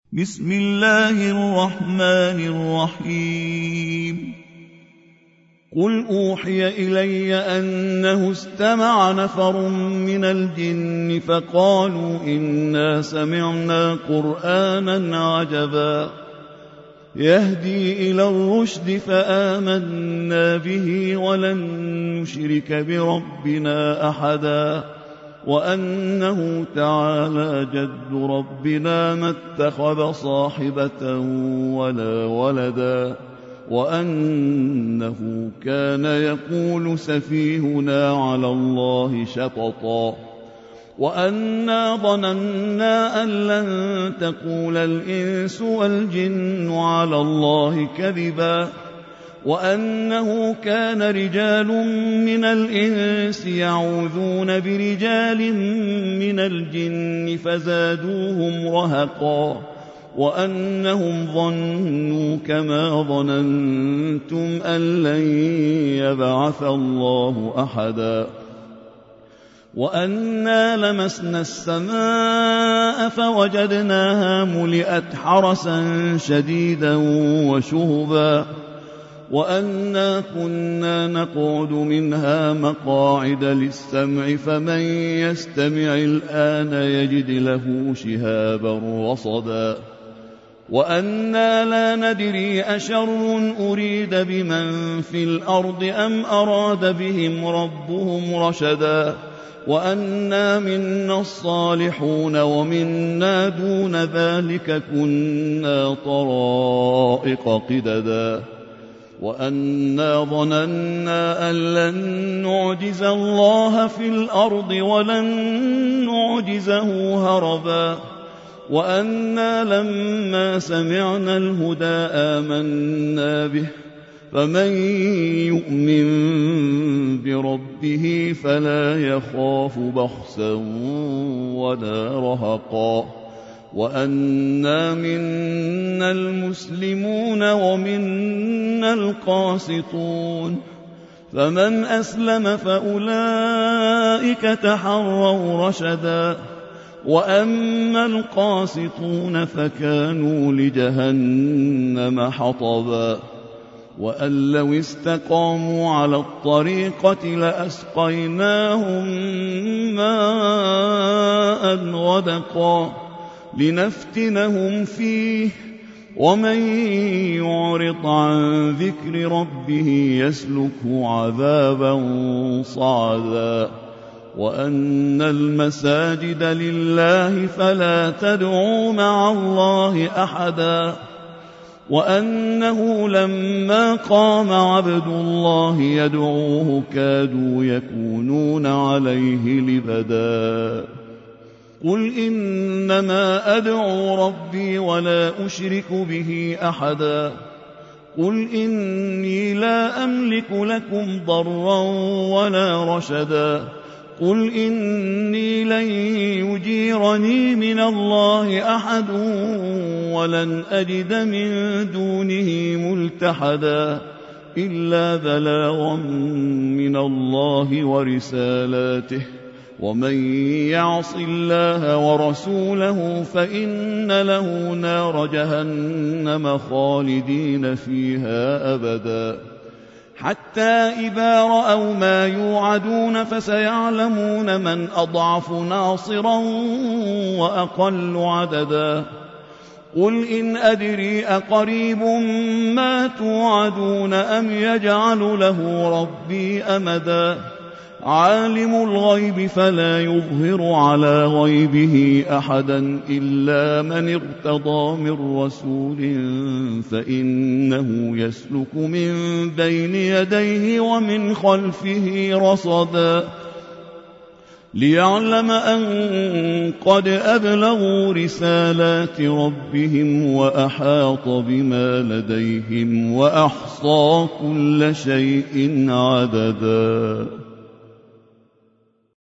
بسم الله الرحمن الرحيم قل أوحي إلي أنه استمع نفر من الجن فقالوا إنا سمعنا قرآنا عجبا يهدي إلى الرشد فآمنا به ولن نشرك بربنا أحدا وأنه تعالى جد ربنا ما اتخذ صاحبة ولا ولدا وأنه كان يقول سفيهنا على الله شططا وأنا ظننا أن لن تقول الإنس والجن على الله كذبا وأنه كان رجال من الإنس يعوذون برجال من الجن فزادوهم رهقا وأنهم ظنوا كما ظننتم أن لن يبعث الله أحدا وأنا لمسنا السماء فوجدناها ملئت حرسا شديدا وشهبا وأنا كنا نقعد منها مقاعد للسمع فمن يستمع الآن يجد له شهابا رصدا وأنا لا ندري أشر أريد بمن في الأرض أم أراد بهم ربهم رشدا وأنا منا الصالحون ومنا دون ذلك كنا طرائق قددا وأنا ظننا أن لن نعجز الله في الأرض ولن نعجزه هربا وأنا لما سمعنا الهدى آمنا به فمن يؤمن بربه فلا يخاف بخسا ولا رهقا وأنا منا المسلمون ومنا القاسطون فمن أسلم فأولئك تحروا رشدا وأما القاسطون فكانوا لجهنم حطبا وأن لو استقاموا على الطريقة لأسقيناهم ماء غدقا لنفتنهم فيه ومن يعرض عن ذكر ربه يسلكه عذابا صعدا وأن المساجد لله فلا تدعوا مع الله أحدا وأنه لما قام عبد الله يدعوه كادوا يكونون عليه لبدا قل إنما أدعو ربي ولا أشرك به أحدا قل إني لا أملك لكم ضرا ولا رشدا قل إني لن يجيرني من الله أحد ولن أجد من دونه ملتحدا إلا بلاغا من الله ورسالاته ومن يعص الله ورسوله فإن له نار جهنم خالدين فيها أبدا حتى إذا رأوا ما يوعدون فسيعلمون من أضعف ناصرا وأقل عددا قل إن أدري أقريب ما توعدون أم يجعل له ربي أمدا عالم الغيب فلا يظهر على غيبه أحدا إلا من ارتضى من رسول فإنه يسلك من بين يديه ومن خلفه رصدا ليعلم أن قد أبلغوا رسالات ربهم وأحاط بما لديهم وأحصى كل شيء عددا